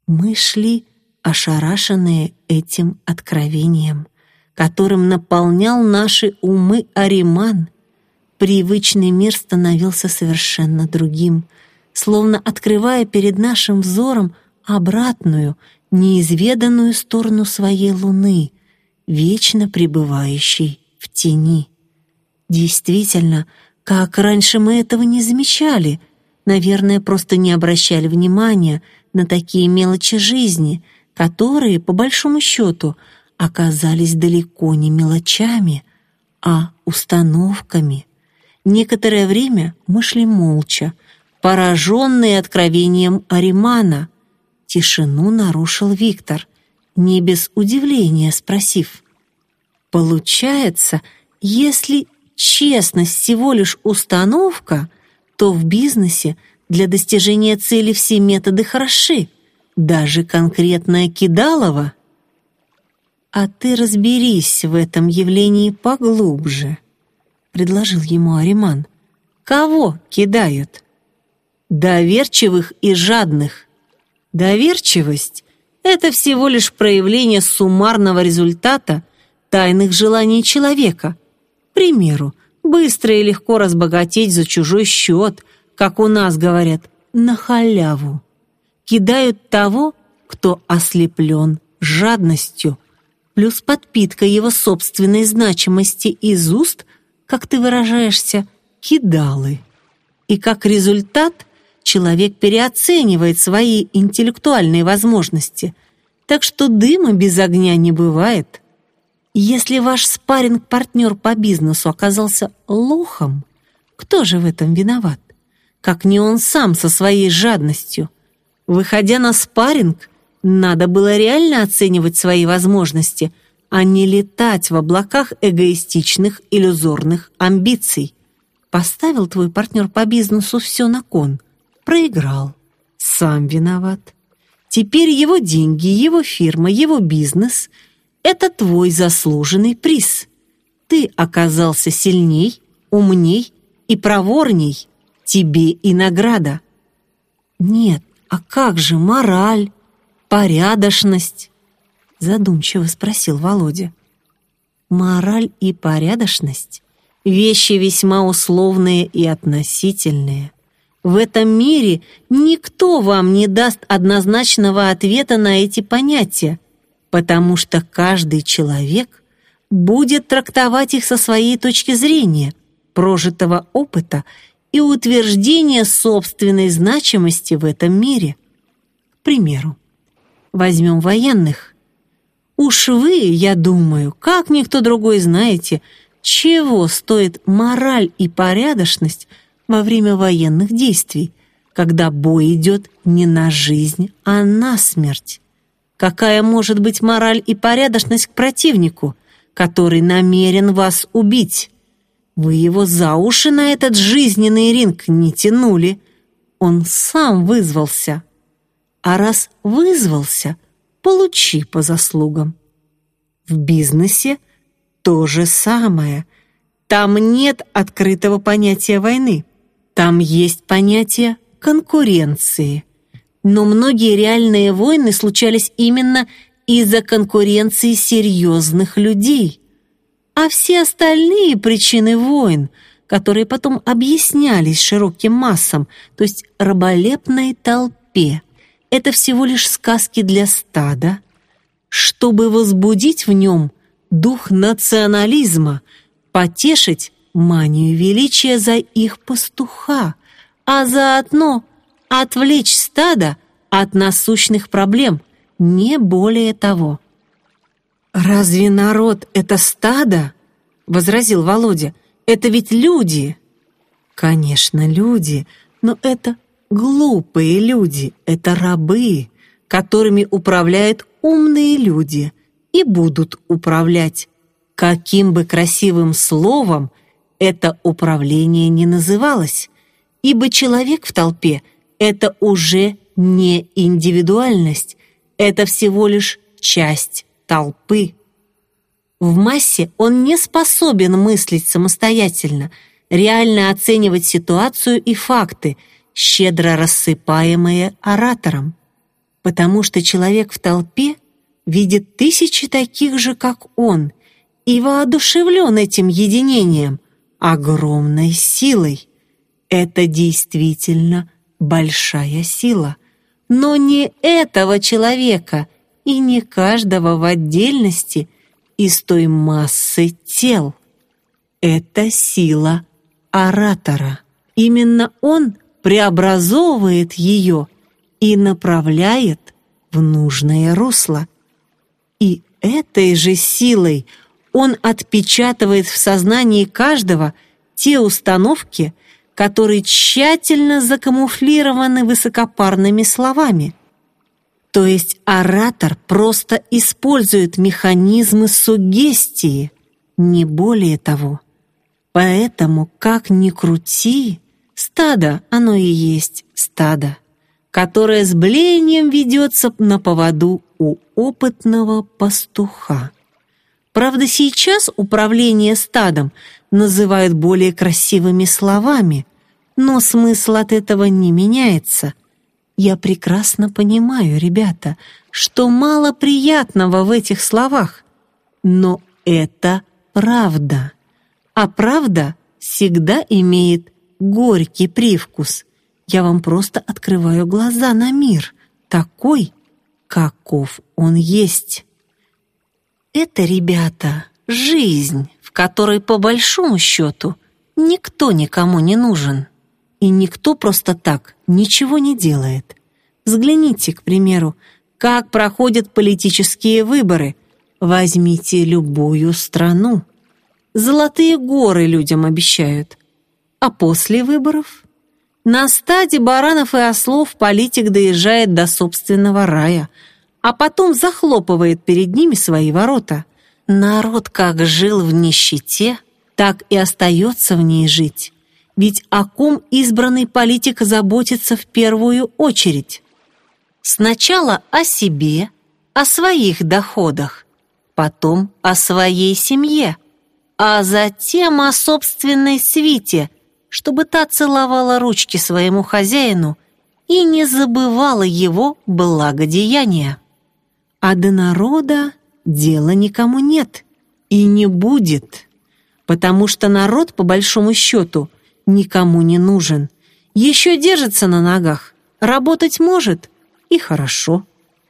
Мы шли, ошарашенные этим откровением, которым наполнял наши умы Ариман. Привычный мир становился совершенно другим, словно открывая перед нашим взором обратную, неизведанную сторону своей луны, вечно пребывающей в тени. Действительно, как раньше мы этого не замечали, наверное, просто не обращали внимания на такие мелочи жизни, которые, по большому счету, оказались далеко не мелочами, а установками. Некоторое время мы шли молча, пораженные откровением Аримана. Тишину нарушил Виктор, не без удивления спросив: «Получается, если честность всего лишь установка, то в бизнесе для достижения цели все методы хороши, даже конкретное кидалово?» «А ты разберись в этом явлении поглубже», — предложил ему Ариман. «Кого кидают?» «Доверчивых и жадных. Доверчивость — это всего лишь проявление суммарного результата тайных желаний человека. К примеру, быстро и легко разбогатеть за чужой счет, как у нас говорят, на халяву. Кидают того, кто ослеплен жадностью, плюс подпитка его собственной значимости из уст, как ты выражаешься, кидалы. И как результат человек переоценивает свои интеллектуальные возможности, так что дыма без огня не бывает. Если ваш спарринг-партнер по бизнесу оказался лохом, кто же в этом виноват? Как не он сам со своей жадностью. Выходя на спарринг, надо было реально оценивать свои возможности, а не летать в облаках эгоистичных, иллюзорных амбиций. Поставил твой партнер по бизнесу все на кон. Проиграл. Сам виноват. Теперь его деньги, его фирма, его бизнес — это твой заслуженный приз. Ты оказался сильней, умней и проворней. Тебе и награда. Нет, а как же мораль, порядочность? Задумчиво спросил Володя. Мораль и порядочность — вещи весьма условные и относительные. В этом мире никто вам не даст однозначного ответа на эти понятия, потому что каждый человек будет трактовать их со своей точки зрения, прожитого опыта и утверждения собственной значимости в этом мире. К примеру, возьмем военных. Уж вы, я думаю, как никто другой знаете, чего стоит мораль и порядочность во время военных действий, когда бой идет не на жизнь, а на смерть. Какая может быть мораль и порядочность к противнику, который намерен вас убить? Вы его за уши на этот жизненный ринг не тянули. Он сам вызвался. А раз вызвался, получи по заслугам. В бизнесе то же самое. Там нет открытого понятия войны. Там есть понятие конкуренции. Но многие реальные войны случались именно из-за конкуренции серьезных людей. А все остальные причины войн, которые потом объяснялись широким массам, то есть раболепной толпе, это всего лишь сказки для стада, чтобы возбудить в нем дух национализма, потешить манию величия за их пастуха, а заодно отвлечь стадо от насущных проблем, не более того. «Разве народ — это стадо?» — возразил Володя. «Это ведь люди». «Конечно, люди, но это глупые люди, это рабы, которыми управляют умные люди и будут управлять. Каким бы красивым словом это управление не называлось, ибо человек в толпе — это уже не индивидуальность, это всего лишь часть толпы. В массе он не способен мыслить самостоятельно, реально оценивать ситуацию и факты, щедро рассыпаемые оратором. потому что человек в толпе видит тысячи таких же, как он, и воодушевлен этим единением, огромной силой. Это действительно большая сила, но не этого человека и не каждого в отдельности из той массы тел. Это сила оратора. Именно он преобразовывает ее и направляет в нужное русло. И этой же силой он отпечатывает в сознании каждого те установки, которые тщательно закамуфлированы высокопарными словами. То есть оратор просто использует механизмы суггестии, не более того. Поэтому, как ни крути, стадо, оно и есть стадо, которое с блеянием ведется на поводу у опытного пастуха. Правда, сейчас управление стадом называют более красивыми словами, но смысл от этого не меняется. Я прекрасно понимаю, ребята, что мало приятного в этих словах, но это правда. А правда всегда имеет горький привкус. Я вам просто открываю глаза на мир, такой, каков он есть. Это, ребята, жизнь, в которой, по большому счету, никто никому не нужен. И никто просто так ничего не делает. Взгляните, к примеру, как проходят политические выборы. Возьмите любую страну. Золотые горы людям обещают. А после выборов? На стаде баранов и ослов политик доезжает до собственного рая, а потом захлопывает перед ними свои ворота. Народ как жил в нищете, так и остается в ней жить. Ведь о ком избранный политик заботится в первую очередь? Сначала о себе, о своих доходах, потом о своей семье, а затем о собственной свите, чтобы та целовала ручки своему хозяину и не забывала его благодеяния. А до народа дела никому нет и не будет, потому что народ, по большому счету, никому не нужен. Еще держится на ногах, работать может, и хорошо.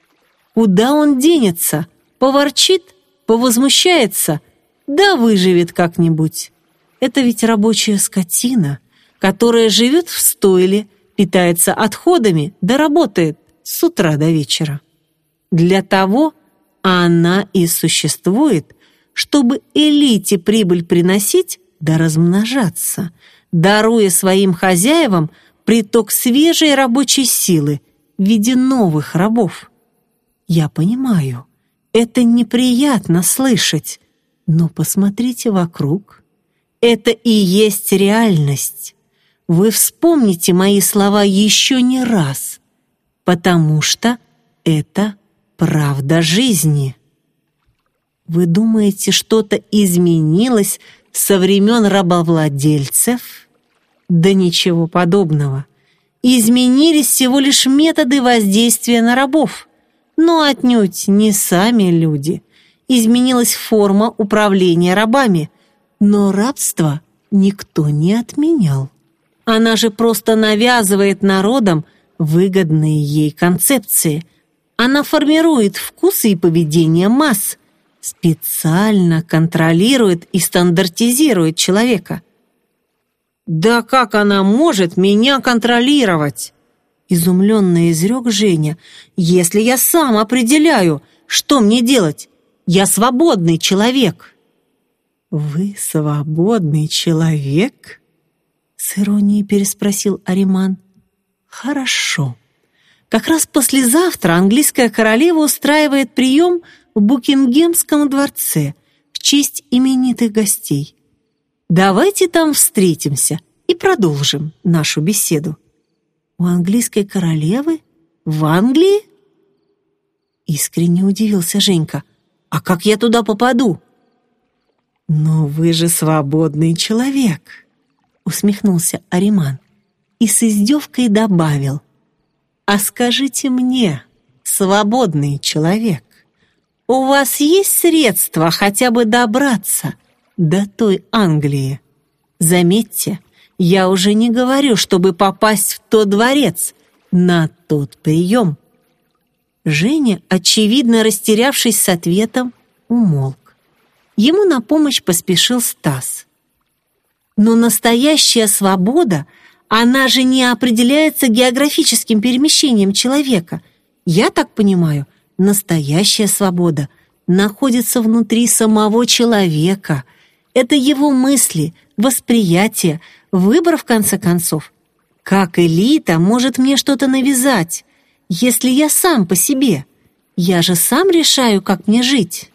Куда он денется? Поворчит, повозмущается, да выживет как-нибудь. Это ведь рабочая скотина, которая живет в стойле, питается отходами, да работает с утра до вечера. Для того она и существует, чтобы элите прибыль приносить да размножаться, даруя своим хозяевам приток свежей рабочей силы в виде новых рабов. Я понимаю, это неприятно слышать, но посмотрите вокруг. Это и есть реальность. Вы вспомните мои слова еще не раз, потому что это правда жизни. Вы думаете, что-то изменилось со времен рабовладельцев? Да ничего подобного. Изменились всего лишь методы воздействия на рабов, но отнюдь не сами люди. Изменилась форма управления рабами, но рабство никто не отменял. Она же просто навязывает народам выгодные ей концепции. Она формирует вкусы и поведение масс, специально контролирует и стандартизирует человека. «Да как она может меня контролировать?» Изумленно изрек Женя. «Если я сам определяю, что мне делать? Я свободный человек». «Вы свободный человек?» С иронией переспросил Ариман. «Хорошо. Как раз послезавтра английская королева устраивает прием в Букингемском дворце в честь именитых гостей. Давайте там встретимся и продолжим нашу беседу». «У английской королевы? В Англии?» Искренне удивился Женька. «А как я туда попаду?» «Но вы же свободный человек», — усмехнулся Ариман и с издевкой добавил. «А скажите мне, свободный человек. У вас есть средства хотя бы добраться до той Англии? Заметьте, я уже не говорю, чтобы попасть в тот дворец, на тот прием». Женя, очевидно растерявшись с ответом, умолк. Ему на помощь поспешил Стас. «Но настоящая свобода, она же не определяется географическим перемещением человека. Я так понимаю, настоящая свобода находится внутри самого человека. Это его мысли, восприятие, выбор, в конце концов. Как элита может мне что-то навязать, если я сам по себе? Я же сам решаю, как мне жить».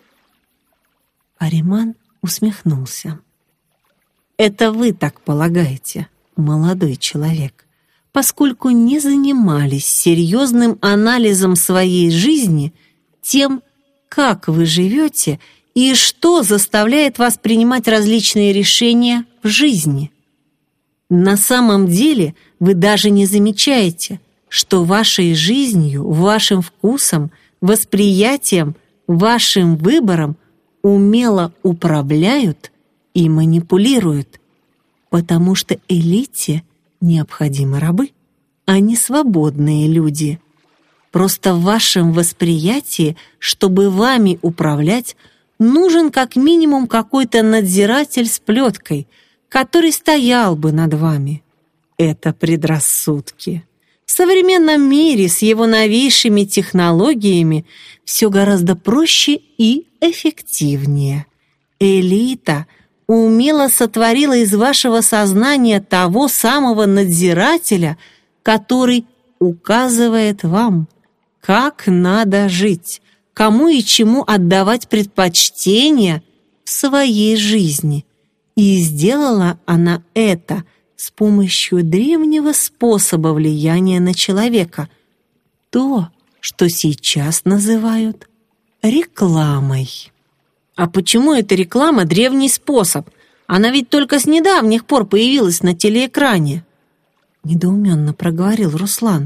Ариман усмехнулся. «Это вы так полагаете, молодой человек, поскольку не занимались серьезным анализом своей жизни, тем, как вы живете и что заставляет вас принимать различные решения в жизни. На самом деле вы даже не замечаете, что вашей жизнью, вашим вкусом, восприятием, вашим выбором умело управляют и манипулируют, потому что элите необходимы рабы, а не свободные люди. Просто в вашем восприятии, чтобы вами управлять, нужен как минимум какой-то надзиратель с плеткой, который стоял бы над вами. Это предрассудки. В современном мире с его новейшими технологиями все гораздо проще и эффективнее. Элита умело сотворила из вашего сознания того самого надзирателя, который указывает вам, как надо жить, кому и чему отдавать предпочтение в своей жизни. И сделала она это с помощью древнего способа влияния на человека, то, что сейчас называют рекламой. А почему эта реклама древний способ? Она ведь только с недавних пор появилась на телеэкране. Недоуменно проговорил Руслан.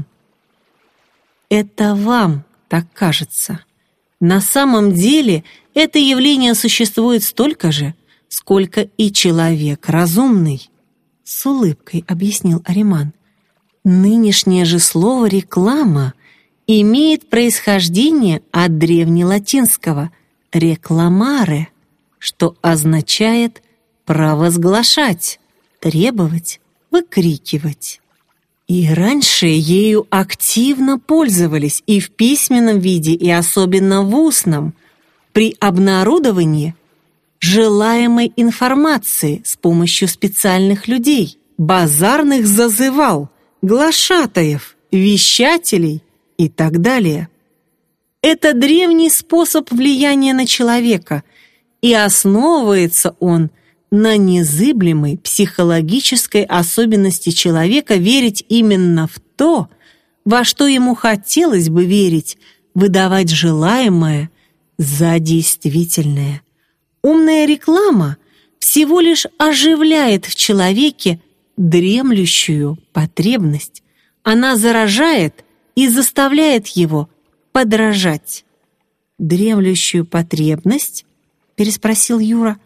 Это вам так кажется. На самом деле это явление существует столько же, сколько и человек разумный, с улыбкой объяснил Ариман. Нынешнее же слово «реклама» имеет происхождение от древнелатинского «рекламаре», что означает провозглашать, требовать, выкрикивать. И раньше ею активно пользовались и в письменном виде, и особенно в устном, при обнародовании желаемой информации с помощью специальных людей, базарных зазывал, глашатаев, вещателей и так далее. Это древний способ влияния на человека, и основывается он на незыблемой психологической особенности человека верить именно в то, во что ему хотелось бы верить, выдавать желаемое за действительное. Умная реклама всего лишь оживляет в человеке дремлющую потребность. Она заражает и заставляет его подражать. «Дремлющую потребность?» — переспросил Юра.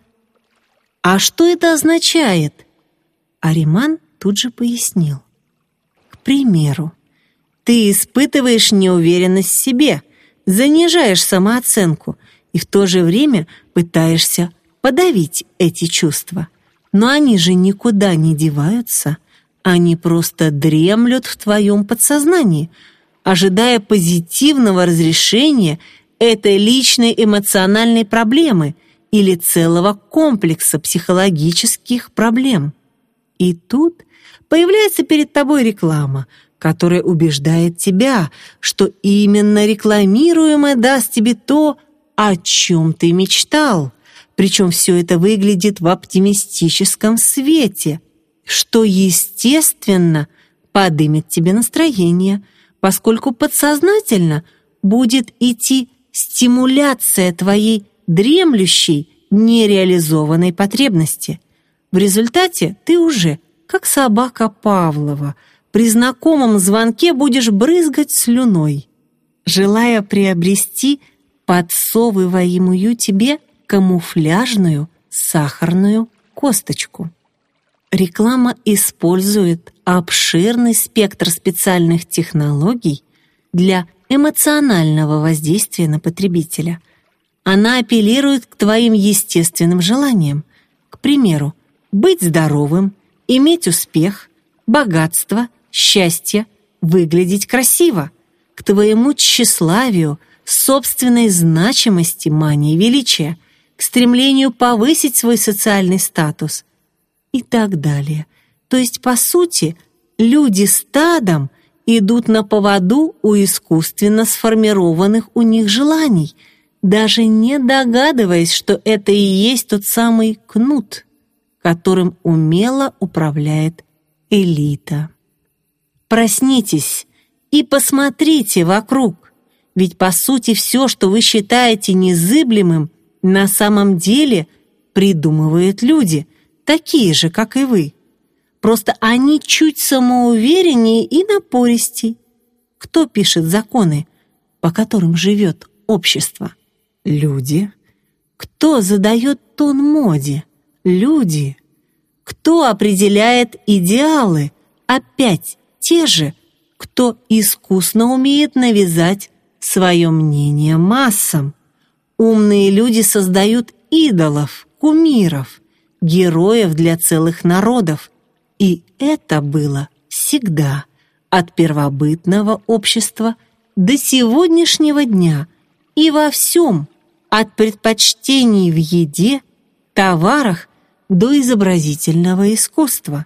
«А что это означает?» Ариман тут же пояснил. «К примеру, ты испытываешь неуверенность в себе, занижаешь самооценку и в то же время пытаешься подавить эти чувства. Но они же никуда не деваются, они просто дремлют в твоем подсознании, ожидая позитивного разрешения этой личной эмоциональной проблемы или целого комплекса психологических проблем. И тут появляется перед тобой реклама, которая убеждает тебя, что именно рекламируемое даст тебе то, о чем ты мечтал. Причем все это выглядит в оптимистическом свете, что, естественно, подымет тебе настроение, поскольку подсознательно будет идти стимуляция твоей дремлющей, нереализованной потребности. В результате ты уже, как собака Павлова, при знакомом звонке будешь брызгать слюной. желая приобрести подсовываемую тебе камуфляжную сахарную косточку. Реклама использует обширный спектр специальных технологий для эмоционального воздействия на потребителя. Она апеллирует к твоим естественным желаниям, к примеру, быть здоровым, иметь успех, богатство, счастье, выглядеть красиво, к твоему тщеславию, собственной значимости, мании величия, к стремлению повысить свой социальный статус и так далее. То есть, по сути, люди стадом идут на поводу у искусственно сформированных у них желаний, даже не догадываясь, что это и есть тот самый кнут, которым умело управляет элита. Проснитесь и посмотрите вокруг, ведь по сути все, что вы считаете незыблемым, на самом деле придумывают люди, такие же, как и вы. Просто они чуть самоувереннее и напористей. Кто пишет законы, по которым живет общество? Люди. Кто задает тон моде? Люди. Кто определяет идеалы? Опять те же, кто искусно умеет навязать свое мнение массам. Умные люди создают идолов, кумиров, героев для целых народов. И это было всегда, от первобытного общества до сегодняшнего дня, и во всем, от предпочтений в еде, товарах до изобразительного искусства.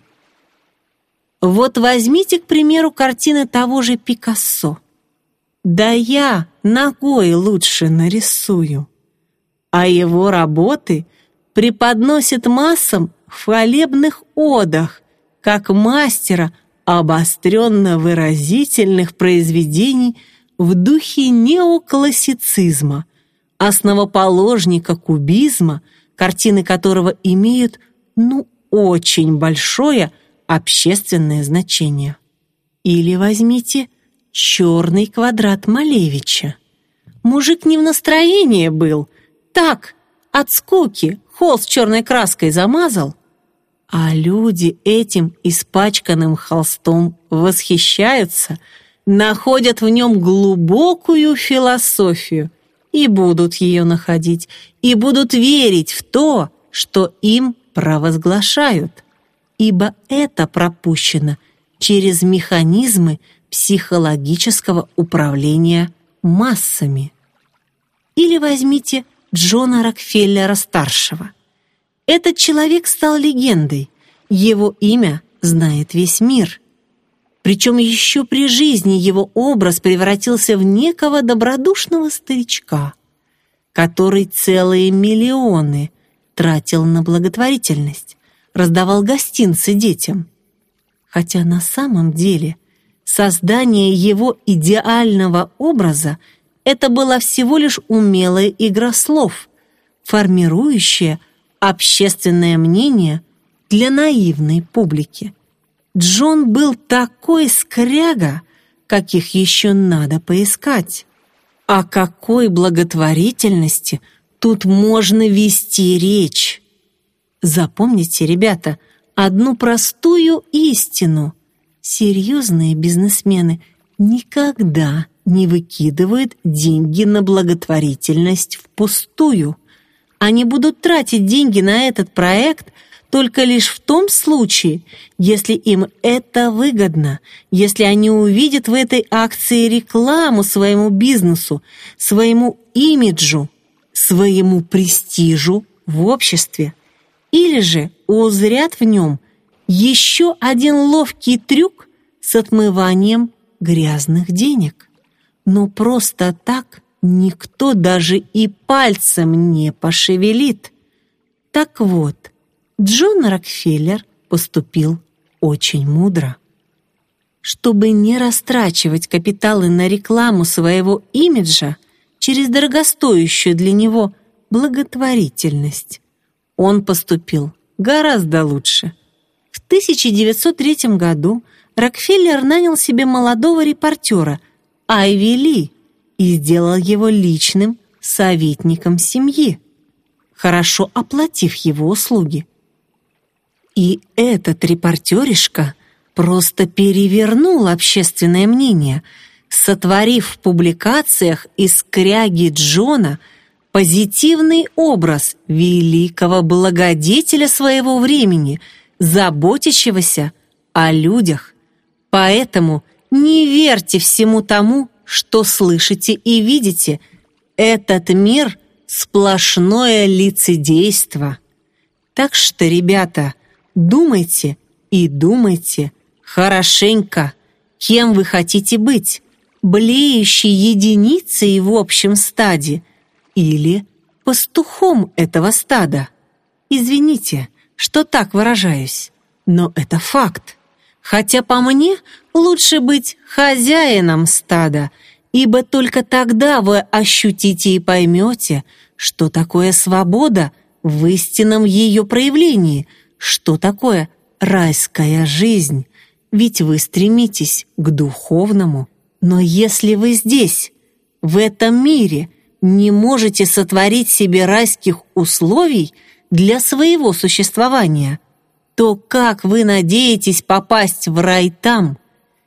Вот возьмите, к примеру, картины того же Пикассо. Да я ногой лучше нарисую. А его работы преподносят массам в хвалебных одах, как мастера обостренно-выразительных произведений в духе неоклассицизма, основоположника кубизма, картины которого имеют, очень большое общественное значение. Или возьмите «Черный квадрат» Малевича. Мужик не в настроении был, так, от скуки, холст черной краской замазал, а люди этим испачканным холстом восхищаются, находят в нем глубокую философию и будут ее находить, и будут верить в то, что им провозглашают, ибо это пропущено через механизмы психологического управления массами. Или возьмите Джона Рокфеллера-старшего. Этот человек стал легендой, его имя знает весь мир. Причем еще при жизни его образ превратился в некого добродушного старичка, который целые миллионы тратил на благотворительность, раздавал гостинцы детям. Хотя на самом деле создание его идеального образа это была всего лишь умелая игра слов, формирующая общественное мнение для наивной публики. Джон был такой скряга, каких еще надо поискать. О какой благотворительности тут можно вести речь? Запомните, ребята, одну простую истину. Серьезные бизнесмены никогда не выкидывают деньги на благотворительность впустую. Они будут тратить деньги на этот проект только лишь в том случае, если им это выгодно, если они увидят в этой акции рекламу своему бизнесу, своему имиджу, своему престижу в обществе, или же узрят в нем еще один ловкий трюк с отмыванием грязных денег. Но просто так никто даже и пальцем не пошевелит. Так вот, Джон Рокфеллер поступил очень мудро. Чтобы не растрачивать капиталы на рекламу своего имиджа через дорогостоящую для него благотворительность, он поступил гораздо лучше. В 1903 году Рокфеллер нанял себе молодого репортера Айви Ли, и сделал его личным советником семьи, хорошо оплатив его услуги. И этот репортеришка просто перевернул общественное мнение, сотворив в публикациях из скряги Джона позитивный образ великого благодетеля своего времени, заботящегося о людях. Поэтому не верьте всему тому, что слышите и видите. Этот мир — сплошное лицедейство. Так что, ребята, думайте и думайте хорошенько, кем вы хотите быть, блеющей единицей в общем стаде или пастухом этого стада. Извините, что так выражаюсь, но это факт. Хотя по мне лучше быть хозяином стада, ибо только тогда вы ощутите и поймете, что такое свобода в истинном ее проявлении, что такое райская жизнь, ведь вы стремитесь к духовному. Но если вы здесь, в этом мире, не можете сотворить себе райских условий для своего существования, то как вы надеетесь попасть в рай там,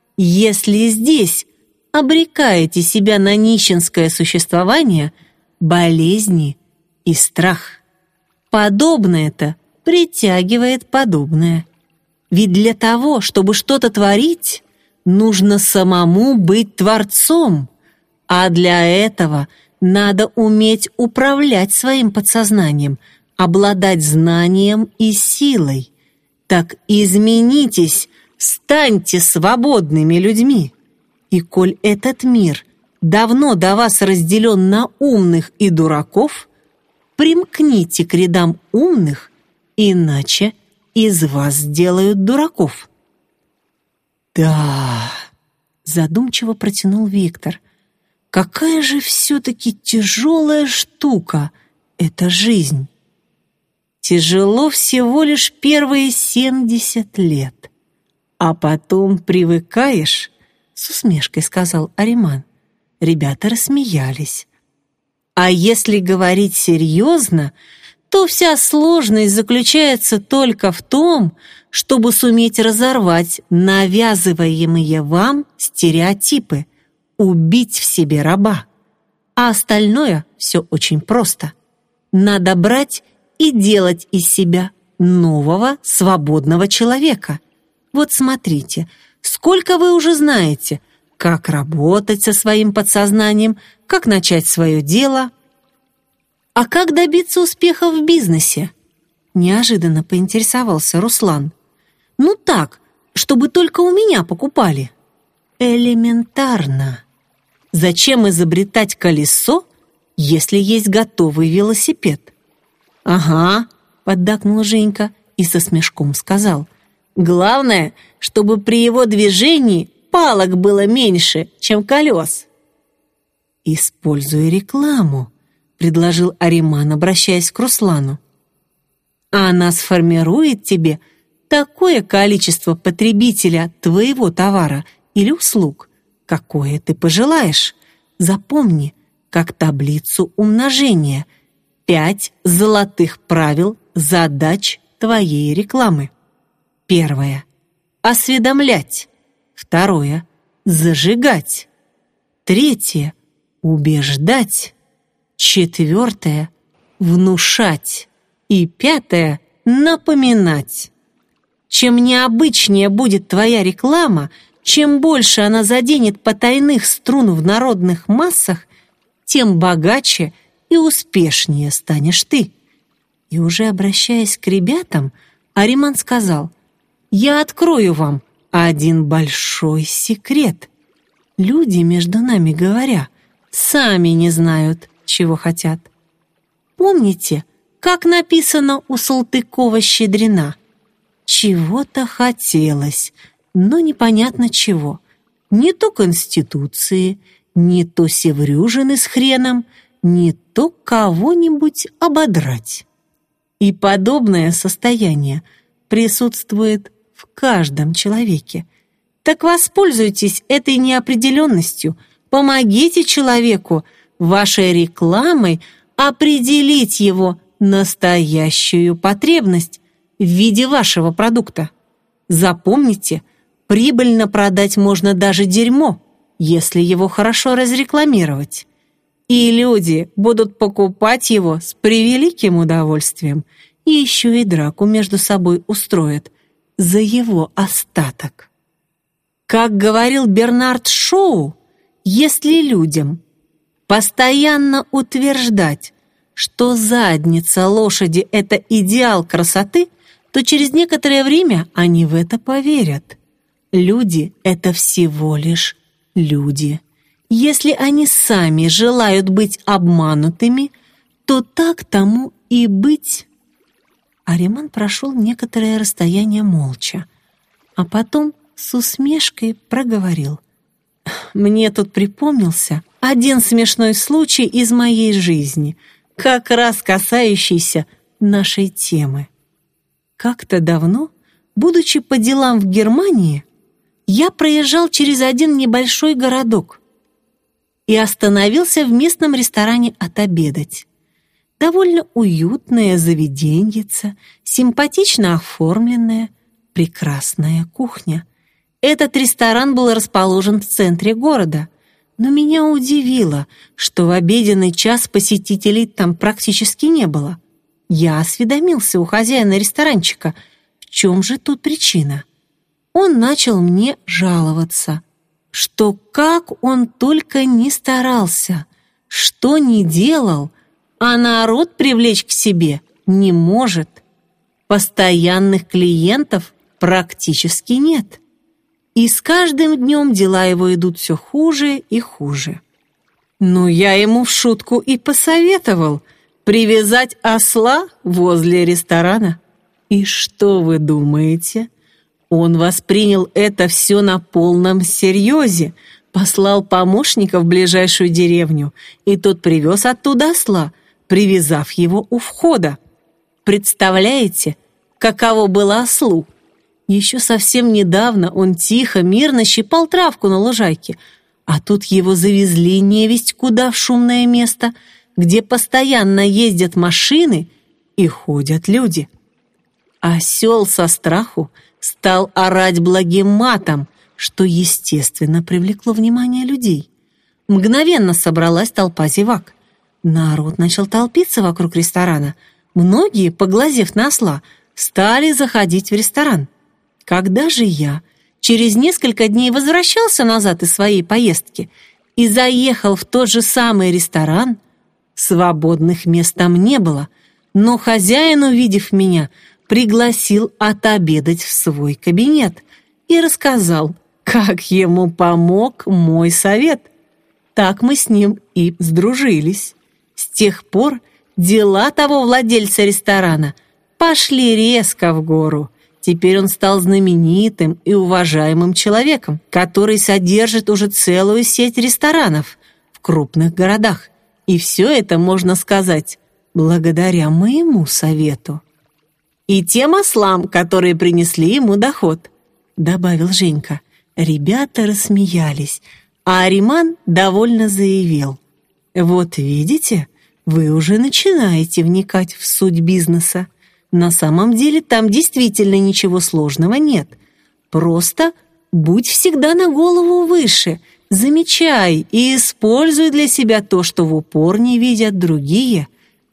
если здесь обрекаете себя на нищенское существование, болезни и страх? Подобное-то притягивает подобное. Ведь для того, чтобы что-то творить, нужно самому быть творцом, а для этого надо уметь управлять своим подсознанием, обладать знанием и силой. Так изменитесь, станьте свободными людьми. И коль этот мир давно до вас разделен на умных и дураков, примкните к рядам умных, иначе из вас сделают дураков. «Да», — задумчиво протянул Виктор, «какая же все-таки тяжелая штука эта жизнь». Тяжело всего лишь первые 70 лет, а потом привыкаешь, — с усмешкой сказал Ариман. Ребята рассмеялись. А если говорить серьезно, то вся сложность заключается только в том, чтобы суметь разорвать навязываемые вам стереотипы, убить в себе раба. А остальное все очень просто. Надо брать и делать из себя нового свободного человека. Вот смотрите, сколько вы уже знаете, как работать со своим подсознанием, как начать свое дело. А как добиться успеха в бизнесе? Неожиданно поинтересовался Руслан. Ну так, чтобы только у меня покупали. Элементарно. Зачем изобретать колесо, если есть готовый велосипед? «Ага», — поддакнул Женька и со смешком сказал. «Главное, чтобы при его движении палок было меньше, чем колес». «Используй рекламу», — предложил Ариман, обращаясь к Руслану. «Она сформирует тебе такое количество потребителя твоего товара или услуг, какое ты пожелаешь. Запомни, как таблицу умножения — 5 золотых правил задач твоей рекламы. 1. Осведомлять. 2. Зажигать. 3. Убеждать. 4. Внушать. И 5. Напоминать. Чем необычнее будет твоя реклама, чем больше она заденет потайных струн в народных массах, тем богаче и успешнее станешь ты». И уже обращаясь к ребятам, Ариман сказал: «Я открою вам один большой секрет. Люди, между нами говоря, сами не знают, чего хотят. Помните, как написано у Салтыкова-Щедрина? Чего-то хотелось, но непонятно чего. Не то Конституции, не то Севрюжины с хреном, не то кого-нибудь ободрать». И подобное состояние присутствует в каждом человеке. Так воспользуйтесь этой неопределенностью, Помогите человеку вашей рекламой определить его настоящую потребность в виде вашего продукта. Запомните, прибыльно продать можно даже дерьмо, если его хорошо разрекламировать. И люди будут покупать его с превеликим удовольствием, и еще и драку между собой устроят за его остаток. Как говорил Бернард Шоу, если людям постоянно утверждать, что задница лошади – это идеал красоты, то через некоторое время они в это поверят. Люди – это всего лишь люди. Если они сами желают быть обманутыми, то так тому и быть. Ариман прошел некоторое расстояние молча, а потом с усмешкой проговорил. «Мне тут припомнился один смешной случай из моей жизни, как раз касающийся нашей темы. Как-то давно, будучи по делам в Германии, я проезжал через один небольшой городок и остановился в местном ресторане отобедать. Довольно уютное заведеньице, симпатично оформленная, прекрасная кухня. Этот ресторан был расположен в центре города, но меня удивило, что в обеденный час посетителей там практически не было. Я осведомился у хозяина ресторанчика, в чем же тут причина. Он начал мне жаловаться, что как он только не старался, что не делал, а народ привлечь к себе не может. Постоянных клиентов практически нет. И с каждым днем дела его идут все хуже и хуже. Ну, я ему в шутку и посоветовал привязать осла возле ресторана. И что вы думаете? Он воспринял это все на полном серьезе, послал помощника в ближайшую деревню, и тот привез оттуда осла, привязав его у входа. Представляете, каково было ослу? Еще совсем недавно он тихо, мирно щипал травку на лужайке, а тут его завезли невесть куда в шумное место, где постоянно ездят машины и ходят люди. Осел со страху стал орать благим матом, что, естественно, привлекло внимание людей. Мгновенно собралась толпа зевак. Народ начал толпиться вокруг ресторана. Многие, поглазев на осла, стали заходить в ресторан. Когда же я через несколько дней возвращался назад из своей поездки и заехал в тот же самый ресторан, свободных мест там не было, но хозяин, увидев меня, пригласил отобедать в свой кабинет и рассказал, как ему помог мой совет. Так мы с ним и сдружились. С тех пор дела того владельца ресторана пошли резко в гору. Теперь он стал знаменитым и уважаемым человеком, который содержит уже целую сеть ресторанов в крупных городах. И все это, можно сказать, благодаря моему совету. И тем ослам, которые принесли ему доход, добавил Женька. Ребята рассмеялись, а Ариман довольно заявил. Вот видите, вы уже начинаете вникать в суть бизнеса. На самом деле там действительно ничего сложного нет. Просто будь всегда на голову выше, замечай и используй для себя то, что в упор не видят другие.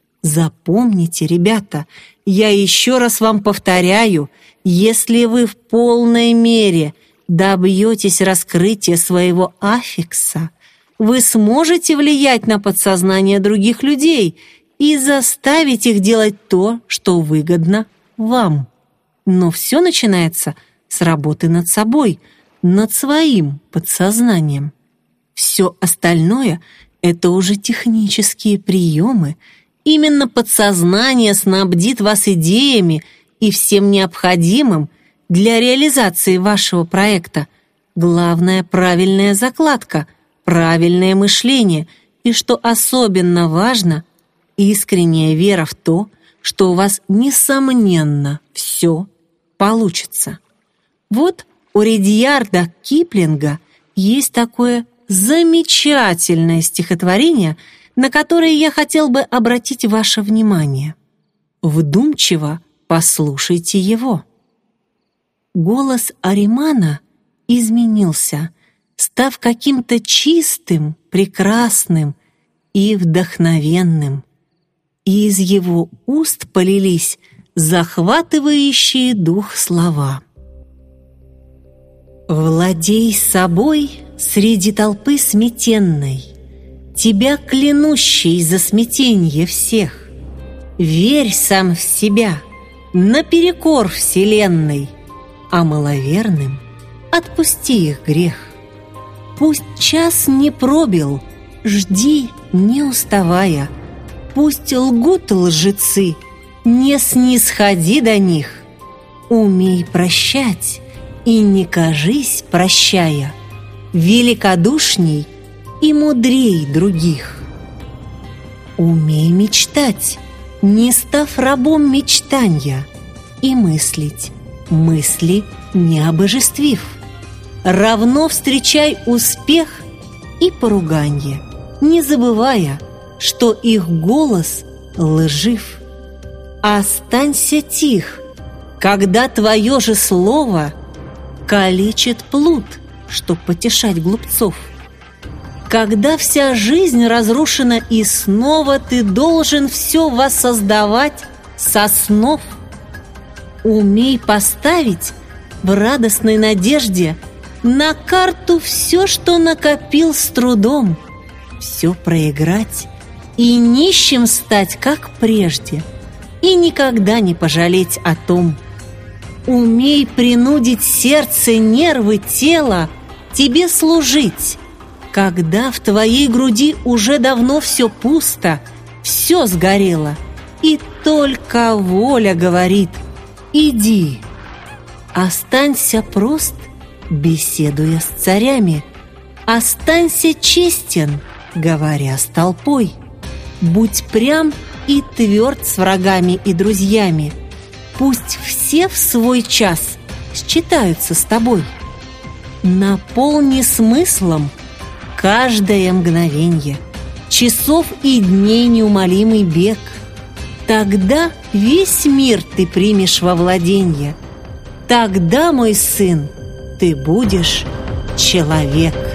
Запомните, ребята, я еще раз вам повторяю, если вы в полной мере добьетесь раскрытия своего аффикса, вы сможете влиять на подсознание других людей и заставить их делать то, что выгодно вам. Но все начинается с работы над собой, над своим подсознанием. Все остальное – это уже технические приемы. Именно подсознание снабдит вас идеями и всем необходимым для реализации вашего проекта. Главное – правильная закладка, правильное мышление и, что особенно важно – искренняя вера в то, что у вас, несомненно, все получится. Вот у Ридьярда Киплинга есть такое замечательное стихотворение, на которое я хотел бы обратить ваше внимание. Вдумчиво послушайте его. Голос Аримана изменился, став каким-то чистым, прекрасным и вдохновенным. И из его уст полились захватывающие дух слова. «Владей собой среди толпы сметенной, тебя клянущей за смятенье всех. Верь сам в себя, наперекор вселенной, а маловерным отпусти их грех. Пусть час не пробил, жди, не уставая. Пусть лгут лжецы, не снисходи до них. Умей прощать, и не кажись, прощая, великодушней и мудрей других. Умей мечтать, не став рабом мечтанья, и мыслить, мысли не обожествив. Равно встречай успех и поруганье, не забывая, что их голос лжив. Останься тих, когда твое же слово калечит плут, чтоб потешать глупцов. Когда вся жизнь разрушена и снова ты должен все воссоздавать со снов. Умей поставить в радостной надежде на карту все, что накопил с трудом, все проиграть и нищим стать, как прежде, и никогда не пожалеть о том. Умей принудить сердце, нервы, тело тебе служить, когда в твоей груди уже давно все пусто, все сгорело, и только воля говорит: иди. Останься прост, беседуя с царями, останься честен, говоря с толпой. Будь прям и тверд с врагами и друзьями. Пусть все в свой час считаются с тобой. Наполни смыслом каждое мгновенье, часов и дней неумолимый бег. Тогда весь мир ты примешь во владенье. Тогда, мой сын, ты будешь человек.